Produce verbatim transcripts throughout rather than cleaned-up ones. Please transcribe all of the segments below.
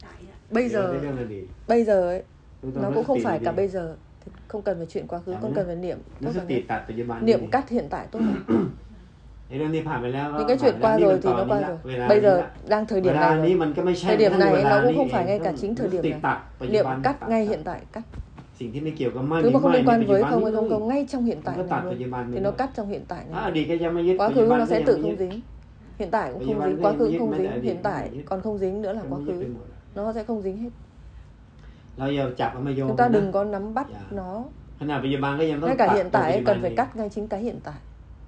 bây giờ bây giờ ấy nó cũng không phải cả bây giờ, không cần phải chuyện quá khứ, không cần phải niệm tốt là niệm cắt hiện tại tốt hơn. Những cái chuyện qua rồi thì nó qua rồi. Bây giờ đang thời điểm này rồi. Thời điểm này nó cũng không phải ngay cả chính thời điểm này. Niệm cắt ngay hiện tại, cắt. Thứ mà không liên quan với không hay không không ngay trong hiện tại này luôn. Thì nó cắt trong hiện tại này. Quá khứ nó sẽ tự không dính. Hiện tại cũng không dính, quá khứ cũng không dính, hiện tại còn không dính nữa là quá khứ. Nó sẽ không dính hết. Chúng ta đừng có nắm bắt nó. Ngay cả hiện tại cần phải cắt ngay chính cái hiện tại.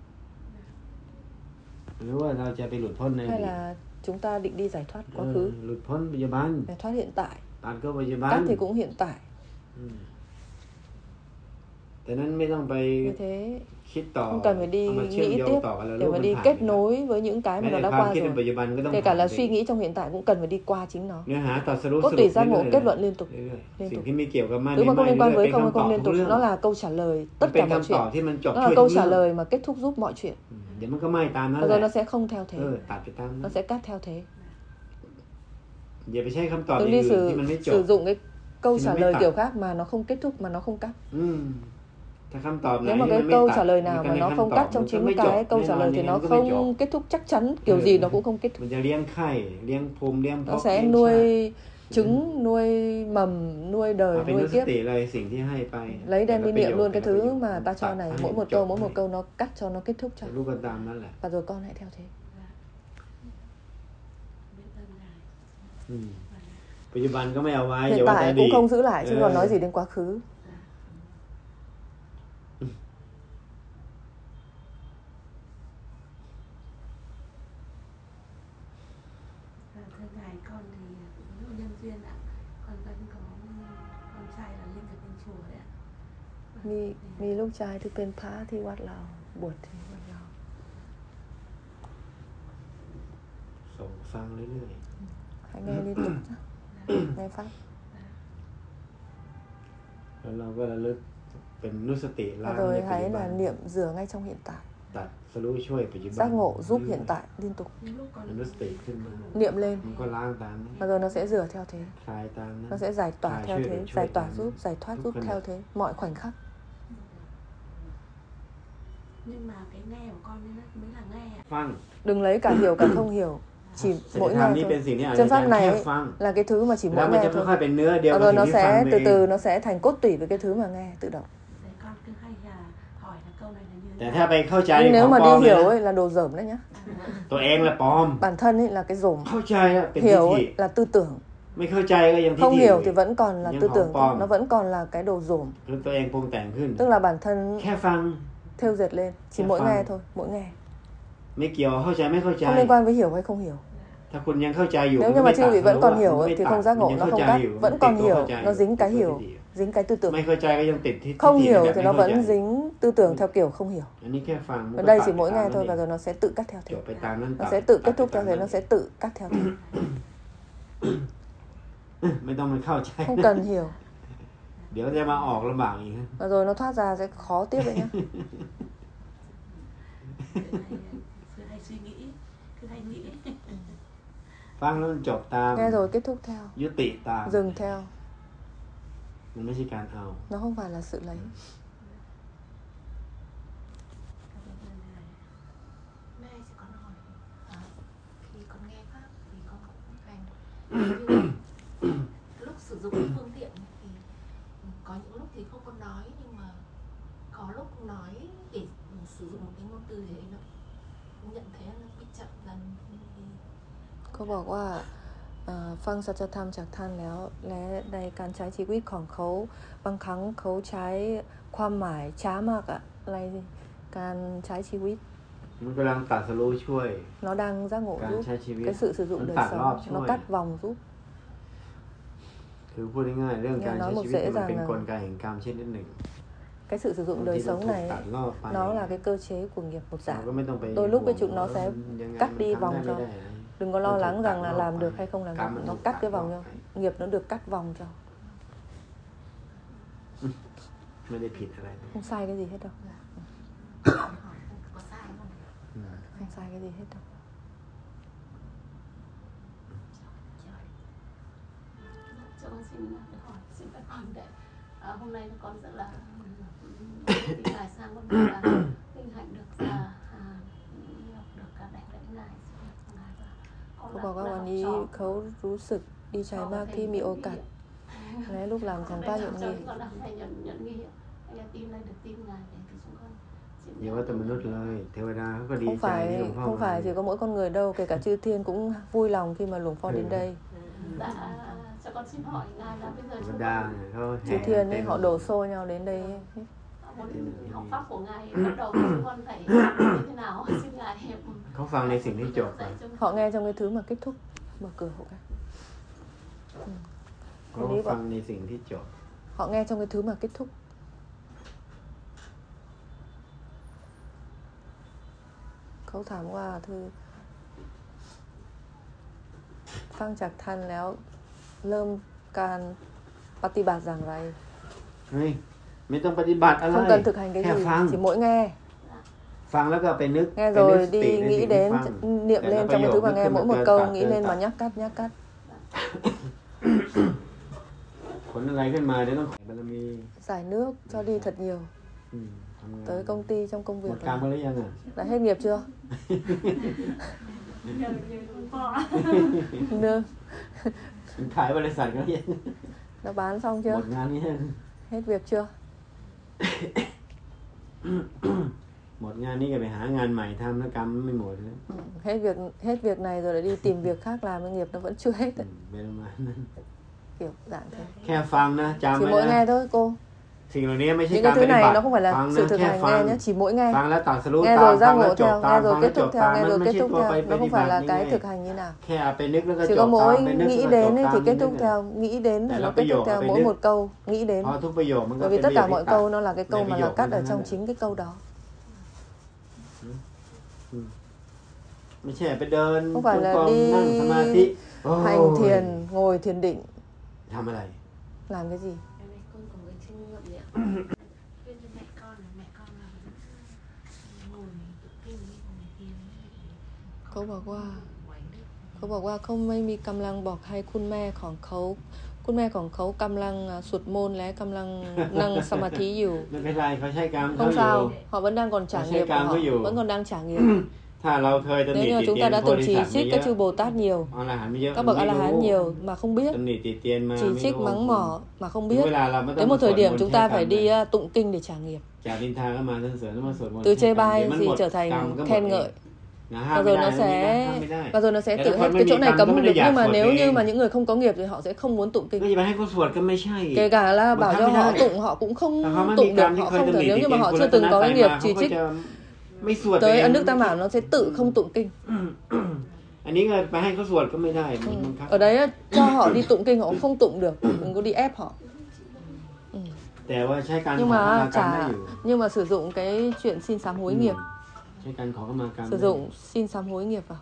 Hay là chúng ta định đi giải thoát quá khứ, giải thoát hiện tại, cắt thì cũng hiện tại. Như thế không cần phải đi nghĩ tiếp để mà đi kết nối với những cái mà nó đã qua rồi. Kể cả là suy nghĩ trong hiện tại cũng cần phải đi qua chính nó. Cốt tủy giác ngộ kết luận liên tục, liên tục. Thứ mà không liên quan với không hay không liên tục, nó là câu trả lời tất cả mọi chuyện. Nó là câu trả lời mà kết thúc giúp mọi chuyện. Và rồi nó sẽ không theo thế, nó sẽ cắt theo thế. Đừng đi sử, sử dụng cái câu trả lời kiểu khác mà nó không kết thúc, mà nó không cắt. Nếu mà cái câu trả lời nào mà nó không cắt trong chính cái câu trả lời thì nó không kết thúc chắc chắn, kiểu gì nó cũng không kết thúc. Nó sẽ nuôi trứng, nuôi mầm, nuôi đời, nuôi kiếp. Lấy đem đi niệm luôn cái thứ mà ta cho này, mỗi một câu, mỗi một câu nó cắt cho, nó kết thúc cho. Và rồi con hãy theo thế. Hiện tại cũng không giữ lại, chứ còn nói gì đến quá khứ. Mi, mi lúc trai thìเป็นพระที่วัดเราบวชที่วัดเราส่งฟังเรื่อยๆ hãy nghe liên tục nghe pháp. แล้วเราก็ระลึกเป็นนุสติล้าง rồi hãy là niệm rửa ngay trong hiện tại. ตัดสรู้ช่วยปัจจุบัน giác ngộ giúp hiện tại liên tục. นุสติขึ้นมา niệm lên มันก็ล้างตามนี้ và rồi nó sẽ rửa theo thế, คลายตามนั้น nó sẽ giải tỏa theo thế, giải tỏa giúp, giải thoát giúp theo thế mọi khoảnh khắc. Nhưng mà cái nghe của con mới là nghe ạ. Phăng. Đừng lấy cả hiểu cả không hiểu, chỉ mỗi nghe thôi. Chân pháp này ấy, là cái thứ mà chỉ mỗi nghe thôi. Và rồi nó sẽ từ từ nó sẽ thành cốt tủy với cái thứ mà nghe tự động. Nhưng nếu mà đi hiểu ấy là đồ dởm đấy nhá. Bản thân ấy là cái dởm. Hiểu ấy là tư tưởng. Không hiểu thì vẫn còn là tư tưởng, nó vẫn còn là cái đồ dởm. Tức là bản thân thêu dệt lên, chỉ mỗi nghe thôi, mỗi nghe. Không liên quan với hiểu hay không hiểu. Nếu như mà chư vị vẫn còn hiểu ấy, thì không giác ngộ nó không cắt, vẫn còn hiểu, nó dính cái hiểu, dính cái tư tưởng. Không hiểu thì nó vẫn dính tư tưởng theo kiểu không hiểu. Ở đây chỉ mỗi nghe thôi và rồi nó sẽ tự cắt theo thế. Nó sẽ tự kết thúc theo thế, nó sẽ tự cắt theo thế. Không cần hiểu. Và rồi nó thoát ra sẽ khó tiếp đấy nhá. Nghe rồi kết thúc theo, dừng theo. Nó không phải là sự lấy. Mẹ sẽ còn hỏi khi con nghe pháp thì con cũng hành. Lúc sử dụng phương tiện thì có những lúc thì không có nói, nhưng mà có lúc nói để sử dụng một cái ngôn từ gì đấy nó nhận thấy nó bị chậm dần. เขาบอกว่าฟังสัจธรรมจากท่านแล้วและในการใช้ชีวิตของเขาบางครั้งเขาใช้ความหมายช้ามากอะอะไรการใช้ชีวิตมันกำลังตัดสรู้ช่วย nó đang giác ngộ giúp cái sự sử dụng đời sống, nó cắt vòng giúp. คือพูดง่ายๆเรื่องการใช้ชีวิตมันเป็นกลไกแห่งกรรมชนิดหนึ่ง cái sự sử dụng đời sống này nó là cái cơ chế của nghiệp một dạng. Đôi lúc cái chúng nó sẽ cắt đi vòng cho. Đừng có lo lắng rằng là làm được hay không làm được, nó cắt cái vòng cho. Nghiệp nó được cắt vòng cho. Không sai cái gì hết đâu. Không sai cái gì hết đâu. xin được hỏi, xin phép con để à, hôm nay con rất là tin ngài sang con rất là vinh hạnh được à, à, học được cả đẹp lẫn ngài. เขาบอกว่าวันนี้เขารู้สึกดีใจมากที่มีโอกาสและลูกหลานของป้าหยดงีอย่าว่าแต่มนุษย์เลยเทวดาเขาก็ดี không ใจ phải ที่หลวงพ่อ không phải chỉ có mỗi con người đâu, kể cả chư thiên cũng vui lòng khi mà Luồng Pho đến đây. Dạ, cho con xin hỏi ngài là bây giờ Thầy Đà thôi, chư thiên ấy họ đổ xô nhau đến đây. Học pháp của ngài bắt đầu chúng con phải như thế nào? Xin ngài hẹp. เขาฟังในสิ่งที่จบ Họ nghe trong cái thứ mà kết thúc. Mở cửa hộ cái. เขาฟังในสิ่งที่จบ Họ nghe trong cái thứ mà kết thúc.เขาถามว่าคือฟังจากท่านแล้วเริ่มการปฏิบัติอย่างไรเฮ้ยไม่ต้องปฏิบัติอะไร Không cần thực hành cái แค่ gì, ฟัง chỉ mỗi nghe. ฟังแล้วก็ไปนึก Nghe ไปนึก rồi สติ đi ใน nghĩ สิ่งที่ đến ฟัง niệm lên trong cái thứ mà nghe, mỗi một câu nghĩ lên mà nhắc nhắc cắt nhắc cắt. ผลอะไรขึ้นมาเดี๋ยวต้องบารมี Giải nước cho đi thật nhiều. อืมทำงาน Tới công ty trong công หม việc ดกรรม là- ไปหรือยังอ่ะ đã hết nghiệp chưa? Nương ขายบริษัทก็ยัง đã bán xong หม chưa? ดงานนี่ยัง Hết việc chưa? หมดงานนี่ก็ไปหางานใหม่ทำแล้วกรรมไม่หมดเลย Ừ, hết việc hết việc này rồi lại đi tìm việc khác làm, cái nghiệp nó vẫn chưa hết อื ấy. มเป็นประมาณนั้น Kiểu dạng thế. แค่ฟังนะจำ Chỉ ไว้ mỗi นะ nghe thôi cô. สิ่งเหล่านี้ไม่ใช่ Những การ cái ป thứ ฏิบั này ติ nó không phải ฟัง là นะ sự thực แค่ hành ฟัง nghe nhé, chỉ mỗi nghe. ฟังแล้วตัดสรู้ Nghe ตาม rồi ฟั giác งแล้ว ngộ จบ theo, ตาม nghe rồi ฟังแล้ kết วจ thúc บ theo, ตาม nghe มัน rồi ไม่ kết ใช่ thúc ตัว theo. ไปป Nó ฏิ không บั phải ติ là นี่ cái ไง thực hành như nào. แค่เอาไปนึกแล้วก็ Chỉ จ có บตาม mỗi ไปนึก nghĩ แล้วก็จ đến บ ấy, ตาม thì kết นึ thúc ก theo, nghĩ đến Để là là nó kết bây thúc giờ theo phải mỗi biết. một câu, nghĩ đến. เพราะทุกประโยคมันก็ Bởi เป็ vì น tất ประโย cả คที่ mọi ตัด câu nó là cái câu ในป mà ระโย là ค cắt นั้ ở น trong น่ะ chính cái câu đó. ไม่ใช่ไปเดิน Không phải จง là กรม đi นั่งสมาธิโอ้ย hành thiền, ngồi thiền định, ทำอะไร làm cái gì? Cái này con có người trinh nghiệm đấy ạ. Khuyên cho mẹ con là mẹ con là ngồi tự tin đi ngồi thiền. เขาบอกว่าเขาบอกว่าเขาไม่มีกำลังบอกให้คุณแม่ของเขาคุณแม่ของเขากำลังสวดมนต์และกำลังนั่งสมาธิอยู่ไม่เป็นไรเขาใช้กรรมเขา Không อยู่ sao, họ vẫn đang còn trải Nó nghiệp sẽ của càng họ, có dù. vẫn còn đang trải nghiệp. ถ้าเราเคยตำห Nếu นิ như ติ chúng เตีย ta น đã โพ từng ธิ chỉ สัตว์ trích เย các อะ chư Bồ Tát nhiều, อรหันต์ไม่เยอะ các bậc ไม่ A-la-hán รู้ nhiều mà không biết, ตำหนิติเตียนมา chỉ ไม่ trích รู้ mắng mỏ mà không ถึง biết. เวลาเราไม่ต้อง Đến มา một สว thời ด điểm มนต์ chúng ใช้ ta กรร phải มเล đi ย uh, tụng kinh để trả nghiệp. จากนินทาก็มาสรรเสริญแล้วมาสวดมนต์ Từ ใช้ chê กรรม bai เดี๋ยวมัน thì หมด trở กรรม thành ก็หมด khen เอง ngợi. นะห้าม Và ไม่ rồi ได้ nó นะนี่นะ sẽ ห้ามไม่ได้ và rồi nó sẽ Để tự nó hết không cái chỗ bị này cấm, cấm nó không mới được, được nhưng mà giải nếu phật như đi. mà những người không có nghiệp thì họ sẽ không muốn tụng ก็ kinh. อย่าไปให้เขาสวดก็ไม่ใช่ Kể cả là Mà bảo không cho bị họ đai. tụng họ cũng không ถ้าเขาไม่มี tụng กรร được, มที่ họ เคย không ตำ được. หนิ Nếu ติ như เตี mà ยน họ คุณ chưa รัต từng น có ตรั cái ย nghiệp มา chỉ เขาก็ trích จะไม่สวดตัว tới เอง ân đức tam bảo, nó sẽ tự không tụng kinh. อันนี้ก็ไปให้เขาสวดก็ไม่ได้มัน Ừ. บังคับ Ở đấy á, cho họ đi tụng kinh họ không tụng được, đừng có đi ép họ. Ừ. แต่ว่าใช้การขอ Nhưng ขมากรร mà มได้ trả อยู่ nhưng mà sử dụng cái chuyện xin sám hối อืม nghiệp, ใช้การขอขมากรรม sử ได้ dụng xin sám hối nghiệp vào.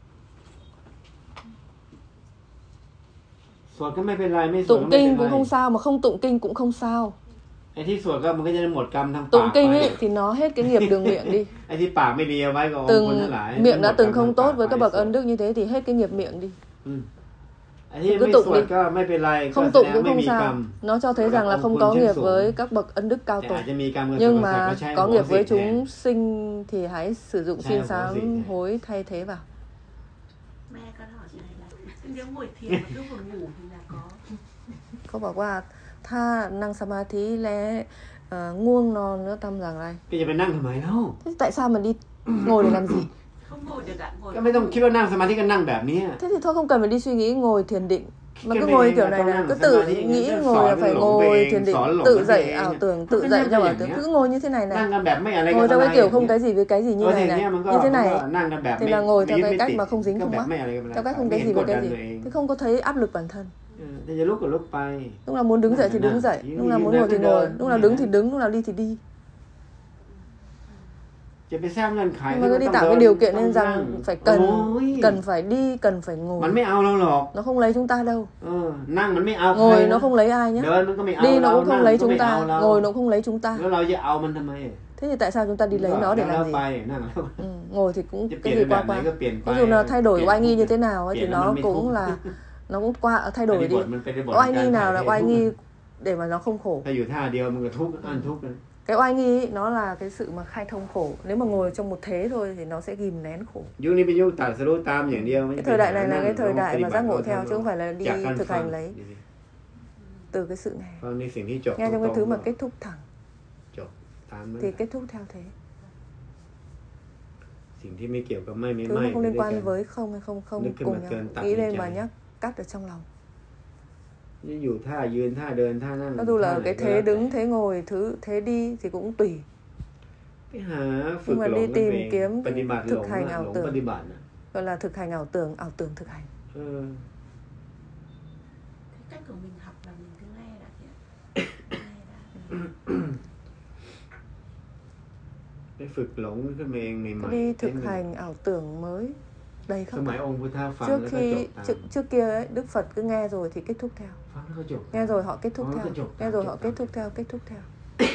สวดก็ไม่เป็นไรไม่สวดก็ Tụng ไม่เป็น kinh ไร cũng không sao mà không tụng kinh cũng không sao. ไอ้ที่สวดก็มันก็จะได้หมดกรรมทางปาก Tụng kinh ไป ấy thì nó hết cái nghiệp đường miệng đi. ไอ้ที่ปากไม่ดีเอาไว้ก็องค์คนทั้ Từng งหลาย miệng đã หมดกรร từng ม không ทาง tốt ปาก với ไป các bậc สวด ân đức như thế thì hết cái nghiệp miệng đi. อืมไอ้ที่ Cứ ไม่ tụng สวด đi. ก็ไม่เป็นไรก็ Không แสด tụng ง cũng ไม่ không มีกรร sao. ม Nó cho thấy rằng là không có nghiệp với các bậc ân đức cao แต่ tổ. อาจจะมีกรรมกับ Nhưng สวดก็ mà ใช้ có หัว nghiệp สิ với แทน chúng sinh thì hãy sử dụng Sai xin hổ sám gì thế? hối thay thế vào. Mẹ con hỏi này là nếu ngồi thiền mà cứ buồn ngủ thì là có เขาบอกว่าถ้านั่งสมาธิและเอ่อง่วงนอนแล้วทำอย่างไรก็จะไปนั่งทำไมเล่า Thế tại sao mình đi ngồi để làm gì? không ngồi được ạ, ngồi ก็ไม่ต้องคิดว่านั่งสมาธิก็นั่งแบบนี้ Thế thì thôi không cần phải đi suy nghĩ ngồi thiền định. Mà Cái cứ này ngồi là kiểu này con là đang cứ ở tự Samadhi, nghĩ nó ngồi sỏi là nó phải lộn ngồi về, thiền định, sỏi lộn tự nó dậy về. ảo tưởng, Không tự có dậy nên cho là bảo อย่าง tưởng, เงี้ย cứ ngồi như thế này นั่ง này. กันแบบไม่อะไรกับ Ngồi อะ theo ไร cái kiểu không cái gì với cái gì như เออ này อย่างเงี้ย này. มันก็ Như thế มันก็ này. นั่งกันแบบ Thì ไม่ là ngồi ไม่ theo ยึด cái ไม่ cách ติด mà không dính ก็ không แบบ mắc. ไม่อะไรกับอะไร Theo cách không ไม่ cái เห็น gì ก với ดดั cái น gì. ตัวเอง Thế không có thấy áp lực bản thân. เออแต่จะลุกก็ลุกไป Lúc nào muốn đứng dậy thì đứng dậy, lúc nào muốn ngồi thì ngồi, lúc nào đứng thì đứng, lúc nào đi thì đi. จะไปสร้างเงื่อนไข Nhưng mà cứ đi tạo cái điều kiện nên rằng phải cần cần phải đi, cần phải มัน ngồi. ไม่เอาเราหรอก Nó không lấy chúng ta đâu. เออนั่งมันไม่เอาใคร Ngồi นะ nó không lấy ai nhé. เดินมันก็ไม่เอา Đi เรา nó cũng นั่ง không มัน lấy ก็ไม่ chúng เอา ta, เรา ngồi nó cũng không lấy chúng ta. แล้วเราจะเอามันทำไม Thế thì tại sao chúng ta đi lấy nó để แล้ว làm gì? ไปนั่งแล้ว Ừ, ngồi thì cũng จะเปลี่ cái ยน gì แบบ qua ไหน qua. ก็เปลี่ยนไป Ví dụ là thay đổi Pi- oai nghi như thế nào ấy, Pi- thì Pi- nó Pi- cũng Pi- là nó cũng qua thay đổi đi. Oai nghi nào là oai nghi để mà nó không khổ. ถ้าอยู่ท่าเดียวมันก็ทุกข์อันทุกข์ Cái oai nghi ấy, nó là cái sự mà khai thông khổ. Nếu mà ngồi trong một thế thôi thì nó sẽ ghìm nén khổ. ยุคนี้เป็นยุคตัดสรู้ตามอย่างเดียว Cái thời đại này là cái thời đại mà giác ngộ theo chứ không phải là đi thực hành lấy. Từ cái sự nghe. Nghe trong cái thứ mà kết thúc thẳng. Thì kết thúc theo thế. Thứ mà không liên quan với không hay không không cùng nhau. Nghĩ lên mà nhắc cắt ở trong lòng. Cho dù là cái thế đứng, thế ngồi, thứ thế đi thì cũng tùy. Nhưng mà đi tìm kiếm thực hành ảo tưởng, gọi là thực hành ảo tưởng, ảo tưởng thực hành. Cách của mình học là mình cứ nghe đã. Đi thực hành ảo tưởng mới đầy khắp. Trước khi trước, trước kia ấy, Đức Phật cứ nghe rồi thì kết thúc theo. Nghe rồi họ kết thúc theo. Nghe rồi họ kết thúc theo, kết thúc theo.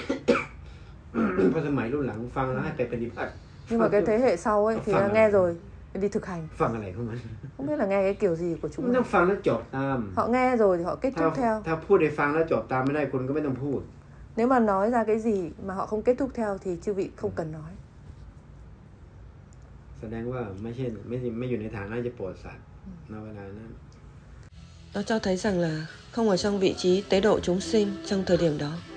Nhưng mà cái thế hệ sau ấy thì nghe rồi đi thực hành. Không biết là nghe cái kiểu gì của chúng nó. Họ nghe rồi thì họ kết thúc theo. Nếu mà nói ra cái gì mà họ không kết thúc theo thì chư vị không cần nói. Nó cho thấy rằng là không ở trong vị trí tế độ chúng sinh trong thời điểm đó.